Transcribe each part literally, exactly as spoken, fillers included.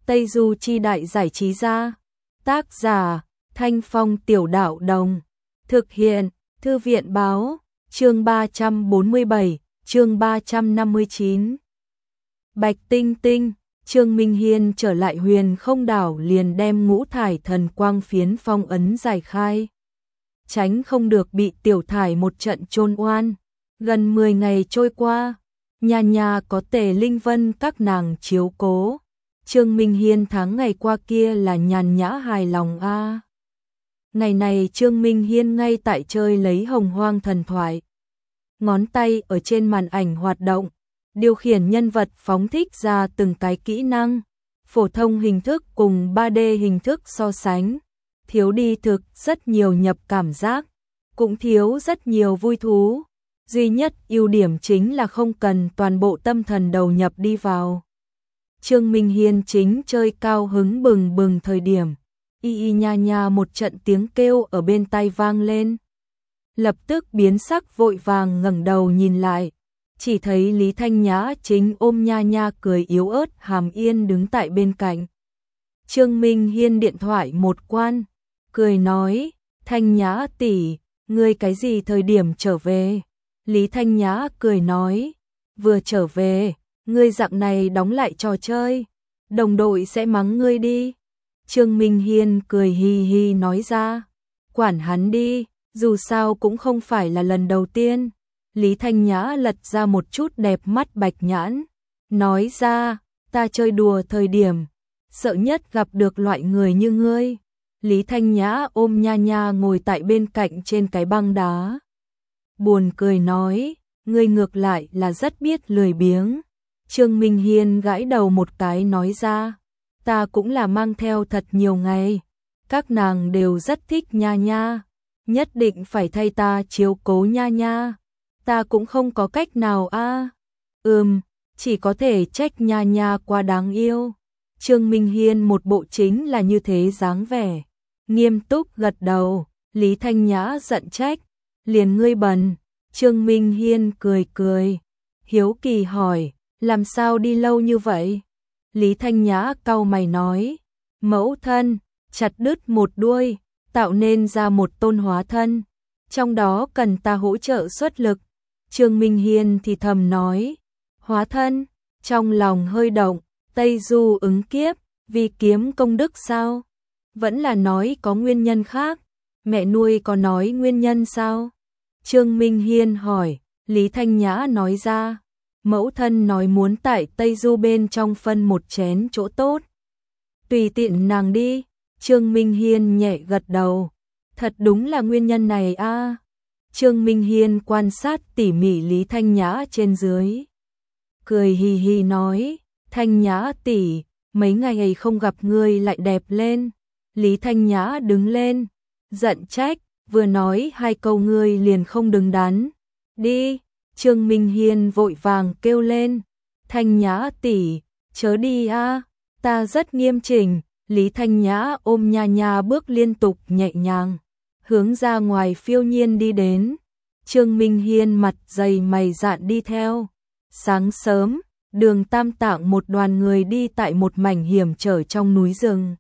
Tây Du Chi Đại Giải Trí Gia. Tác giả Thanh Phong Tiểu Đạo Đồng. Thực hiện Thư viện Báo. Chương ba trăm bốn mươi bảy, chương ba trăm năm mươi chín. Bạch Tinh Tinh. Trương Minh Hiên trở lại Huyền Không Đảo liền đem ngũ thải thần quang phiến phong ấn giải khai. Tránh không được bị tiểu thải một trận chôn oan. Gần mười ngày trôi qua, nhà nhà có Tề Linh Vân các nàng chiếu cố. Trương Minh Hiên tháng ngày qua kia là nhàn nhã hài lòng a. À. Ngày này Trương Minh Hiên ngay tại chơi lấy Hồng Hoang thần thoại. Ngón tay ở trên màn ảnh hoạt động, điều khiển nhân vật phóng thích ra từng cái kỹ năng, phổ thông hình thức cùng ba D hình thức so sánh. Thiếu đi thực rất nhiều nhập cảm giác, cũng thiếu rất nhiều vui thú. Duy nhất ưu điểm chính là không cần toàn bộ tâm thần đầu nhập đi vào. Trương Minh Hiên chính chơi cao hứng bừng bừng thời điểm, y y nha nha một trận tiếng kêu ở bên tai vang lên. Lập tức biến sắc vội vàng ngẩng đầu nhìn lại, chỉ thấy Lý Thanh Nhã chính ôm nha nha cười yếu ớt hàm yên đứng tại bên cạnh. Trương Minh Hiên điện thoại một quan, cười nói, Thanh Nhã tỷ, ngươi cái gì thời điểm trở về? Lý Thanh Nhã cười nói, vừa trở về, ngươi dạng này đóng lại trò chơi, đồng đội sẽ mắng ngươi đi. Trương Minh Hiên cười hi hi nói ra, quản hắn đi, dù sao cũng không phải là lần đầu tiên. Lý Thanh Nhã lật ra một chút đẹp mắt bạch nhãn, nói ra, ta chơi đùa thời điểm, sợ nhất gặp được loại người như ngươi. Lý Thanh Nhã ôm nha nha ngồi tại bên cạnh trên cái băng đá. Buồn cười nói, ngươi ngược lại là rất biết lười biếng. Trương Minh Hiên gãi đầu một cái nói ra, ta cũng là mang theo thật nhiều ngày. Các nàng đều rất thích nha nha, nhất định phải thay ta chiếu cố nha nha. Ta cũng không có cách nào a. À. Ừm, chỉ có thể trách nha nha quá đáng yêu. Trương Minh Hiên một bộ chính là như thế dáng vẻ. Nghiêm túc gật đầu, Lý Thanh Nhã giận trách, liền ngươi bần. Trương Minh Hiên cười cười, hiếu kỳ hỏi, làm sao đi lâu như vậy? Lý Thanh Nhã cau mày nói, mẫu thân, chặt đứt một đuôi, tạo nên ra một tôn hóa thân, trong đó cần ta hỗ trợ xuất lực. Trương Minh Hiên thì thầm nói, hóa thân, trong lòng hơi động, Tây Du ứng kiếp, vì kiếm công đức sao? Vẫn là nói có nguyên nhân khác, mẹ nuôi có nói nguyên nhân sao? Trương Minh Hiên hỏi, Lý Thanh Nhã nói ra, mẫu thân nói muốn tại Tây Du bên trong phân một chén chỗ tốt. Tùy tiện nàng đi. Trương Minh Hiên nhẹ gật đầu, thật đúng là nguyên nhân này a. À. Trương Minh Hiên quan sát tỉ mỉ Lý Thanh Nhã trên dưới, cười hì hì nói, Thanh Nhã tỷ, mấy ngày ấy không gặp ngươi lại đẹp lên. Lý Thanh Nhã đứng lên, giận trách, vừa nói hai câu ngươi liền không đứng đắn. Đi. Trương Minh Hiên vội vàng kêu lên, Thanh Nhã tỷ, chớ đi a, à, ta rất nghiêm chỉnh. Lý Thanh Nhã ôm nha nha bước liên tục nhẹ nhàng, hướng ra ngoài phiêu nhiên đi đến. Trương Minh Hiên mặt dày mày dạn đi theo. Sáng sớm, Đường Tam Tạng một đoàn người đi tại một mảnh hiểm trở trong núi rừng.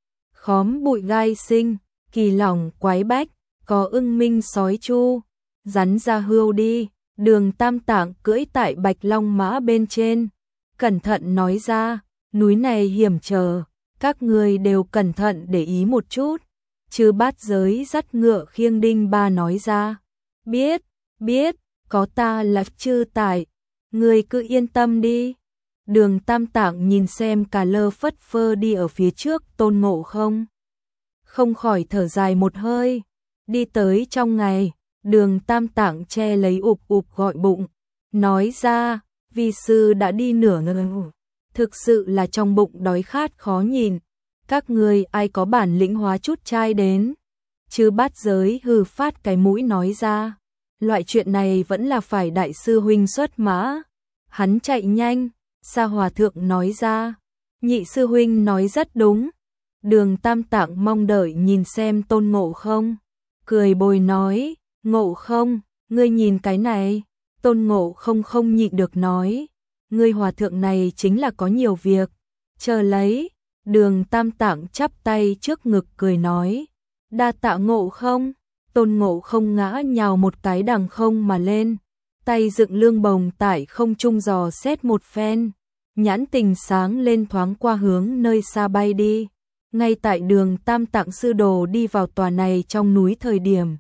Khóm bụi gai sinh, kỳ lỏng quái bách, có ưng minh sói chu, rắn ra hươu đi. Đường Tam Tạng cưỡi tại bạch long mã bên trên, cẩn thận nói ra, núi này hiểm trở, các người đều cẩn thận để ý một chút. Chư Bát Giới dắt ngựa khiêng đinh ba nói ra, biết, biết, có ta là chư tại, người cứ yên tâm đi. Đường Tam Tạng nhìn xem cả lơ phất phơ đi ở phía trước Tôn Ngộ Không, không khỏi thở dài một hơi. Đi tới trong ngày, Đường Tam Tạng che lấy ụp ụp gọi bụng, nói ra, vi sư đã đi nửa ngày, thực sự là trong bụng đói khát khó nhìn. Các người ai có bản lĩnh hóa chút chai đến. Chư Bát Giới hừ phát cái mũi nói ra, loại chuyện này vẫn là phải đại sư huynh xuất mã. Hắn chạy nhanh. Sa Hòa Thượng nói ra, nhị sư huynh nói rất đúng. Đường Tam Tạng mong đợi nhìn xem Tôn Ngộ Không, cười bồi nói, Ngộ Không, ngươi nhìn cái này. Tôn Ngộ Không không nhịn được nói, ngươi hòa thượng này chính là có nhiều việc, chờ lấy. Đường Tam Tạng chắp tay trước ngực cười nói, đa tạ Ngộ Không. Tôn Ngộ Không ngã nhào một cái đằng không mà lên, tay dựng lương bồng tại không trung dò xét một phen, nhãn tình sáng lên thoáng qua hướng nơi xa bay đi. Ngay tại đường Tam Tạng sư đồ đi vào tòa này trong núi thời điểm,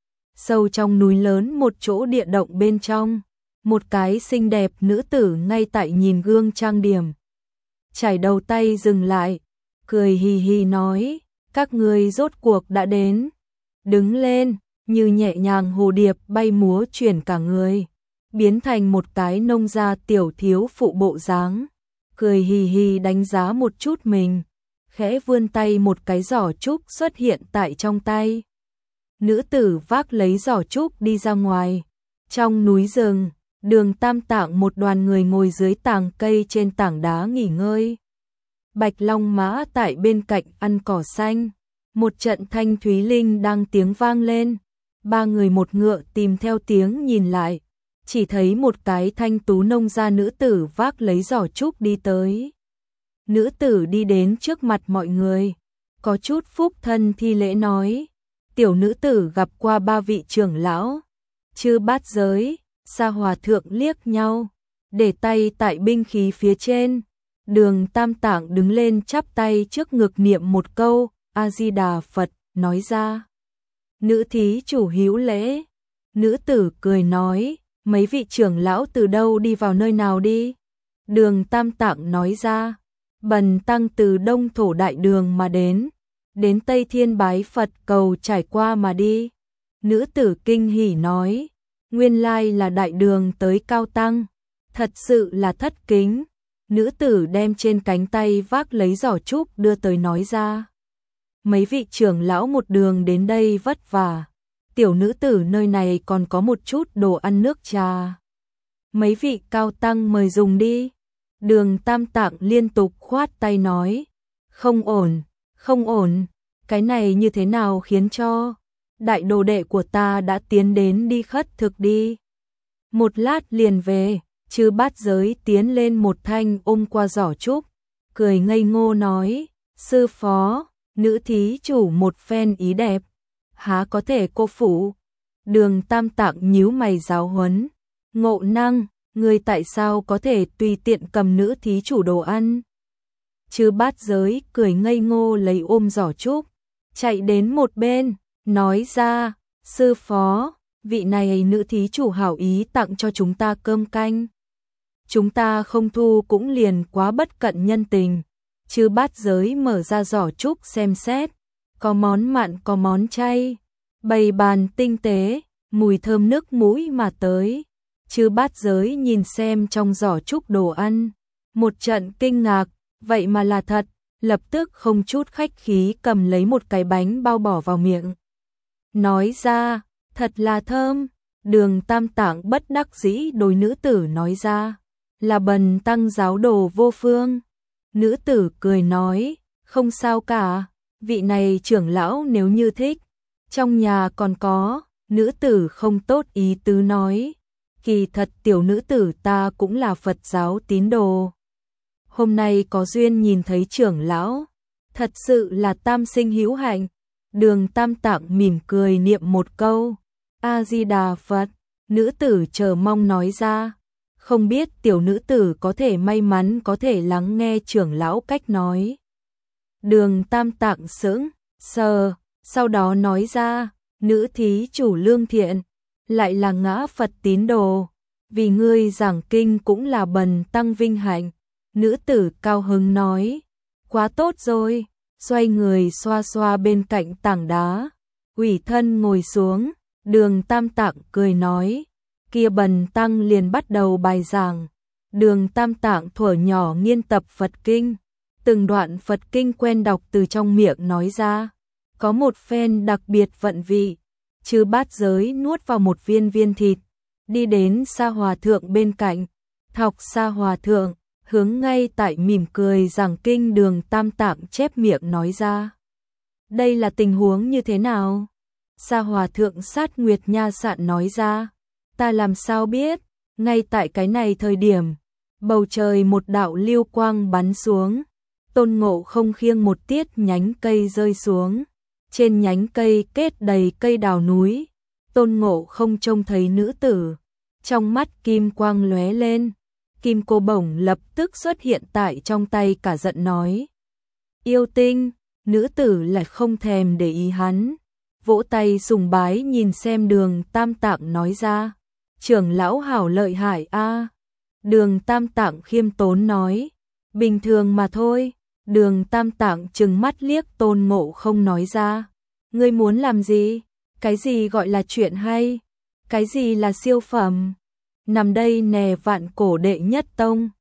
sâu trong núi lớn một chỗ địa động bên trong, một cái xinh đẹp nữ tử ngay tại nhìn gương trang điểm, chải đầu tay dừng lại, cười hì hì nói, các ngươi rốt cuộc đã đến. Đứng lên, như nhẹ nhàng hồ điệp bay múa chuyển cả người, biến thành một cái nông gia tiểu thiếu phụ bộ dáng, cười hì hì đánh giá một chút mình, khẽ vươn tay một cái giỏ trúc xuất hiện tại trong tay. Nữ tử vác lấy giỏ trúc đi ra ngoài. Trong núi rừng, đường Tam Tạng một đoàn người ngồi dưới tàng cây trên tảng đá nghỉ ngơi. Bạch Long Mã tại bên cạnh ăn cỏ xanh. Một trận thanh thúy linh đang tiếng vang lên. Ba người một ngựa tìm theo tiếng nhìn lại. Chỉ thấy một cái thanh tú nông gia nữ tử vác lấy giỏ trúc đi tới. Nữ tử đi đến trước mặt mọi người, có chút phúc thân thi lễ nói, tiểu nữ tử gặp qua ba vị trưởng lão, Chư Bát Giới, Sa Hòa Thượng liếc nhau, để tay tại binh khí phía trên. Đường Tam Tạng đứng lên chắp tay trước ngực niệm một câu, A-di-đà Phật, nói ra. Nữ thí chủ hữu lễ. Nữ tử cười nói, mấy vị trưởng lão từ đâu đi vào nơi nào đi? Đường Tam Tạng nói ra, bần tăng từ Đông Thổ Đại Đường mà đến, đến Tây Thiên bái Phật cầu trải qua mà đi. Nữ tử kinh hỉ nói, nguyên lai là Đại Đường tới cao tăng, thật sự là thất kính. Nữ tử đem trên cánh tay vác lấy giỏ trúc đưa tới nói ra, mấy vị trưởng lão một đường đến đây vất vả, tiểu nữ tử nơi này còn có một chút đồ ăn nước trà, mấy vị cao tăng mời dùng đi. Đường Tam Tạng liên tục khoát tay nói, không ổn, không ổn, cái này như thế nào khiến cho đại đồ đệ của ta đã tiến đến đi khất thực đi. Một lát liền về. Chư Bát Giới tiến lên một thanh ôm qua giỏ trúc, cười ngây ngô nói, sư phó, nữ thí chủ một phen ý đẹp, há có thể cô phụ. Đường Tam Tạng nhíu mày giáo huấn, Ngộ Năng, người tại sao có thể tùy tiện cầm nữ thí chủ đồ ăn? Chư Bát Giới cười ngây ngô lấy ôm giỏ trúc, chạy đến một bên, nói ra, sư phó, vị này nữ thí chủ hảo ý tặng cho chúng ta cơm canh. Chúng ta không thu cũng liền quá bất cận nhân tình. Chư Bát Giới mở ra giỏ trúc xem xét, có món mặn có món chay, bày bàn tinh tế, mùi thơm nước mũi mà tới. Chư Bát Giới nhìn xem trong giỏ trúc đồ ăn, một trận kinh ngạc, vậy mà là thật, lập tức không chút khách khí cầm lấy một cái bánh bao bỏ vào miệng. Nói ra, thật là thơm. Đường Tam Tạng bất đắc dĩ đối nữ tử nói ra, là bần tăng giáo đồ vô phương. Nữ tử cười nói, không sao cả, vị này trưởng lão nếu như thích, trong nhà còn có. Nữ tử không tốt ý tứ nói, kỳ thật tiểu nữ tử ta cũng là Phật giáo tín đồ. Hôm nay có duyên nhìn thấy trưởng lão, thật sự là tam sinh hữu hạnh. Đường Tam Tạng mỉm cười niệm một câu, A-di-đà Phật. Nữ tử chờ mong nói ra, không biết tiểu nữ tử có thể may mắn có thể lắng nghe trưởng lão cách nói. Đường Tam Tạng sững sờ, sau đó nói ra, nữ thí chủ lương thiện, lại là ngã Phật tín đồ, vì ngươi giảng kinh cũng là bần tăng vinh hạnh. Nữ tử cao hứng nói, quá tốt rồi, xoay người xoa xoa bên cạnh tảng đá, ủy thân ngồi xuống. Đường Tam Tạng cười nói, kia bần tăng liền bắt đầu bài giảng. Đường Tam Tạng thuở nhỏ nghiên tập Phật kinh, từng đoạn Phật kinh quen đọc từ trong miệng nói ra, có một phen đặc biệt vận vị. Chư Bát Giới nuốt vào một viên viên thịt, đi đến Sa Hòa Thượng bên cạnh, thọc Sa Hòa Thượng, hướng ngay tại mỉm cười giảng kinh. Đường Tam Tạng chép miệng nói ra, đây là tình huống như thế nào? Sa Hòa Thượng sát Nguyệt Nha Sạn nói ra, ta làm sao biết. Ngay tại cái này thời điểm, bầu trời một đạo lưu quang bắn xuống, Tôn Ngộ Không khiêng một tiết nhánh cây rơi xuống. Trên nhánh cây kết đầy cây đào núi. Tôn Ngộ Không trông thấy nữ tử, trong mắt kim quang lóe lên. Kim cô bổng lập tức xuất hiện tại trong tay, cả giận nói: yêu tinh. Nữ tử lại không thèm để ý hắn, vỗ tay sùng bái nhìn xem Đường Tam Tạng nói ra: trưởng lão hảo lợi hại a. Đường Tam Tạng khiêm tốn nói: bình thường mà thôi. Đường Tam Tạng trừng mắt liếc Tôn Ngộ Không nói ra: ngươi muốn làm gì? Cái gì gọi là chuyện hay? Cái gì là siêu phẩm? Nằm đây nè, vạn cổ đệ nhất tông.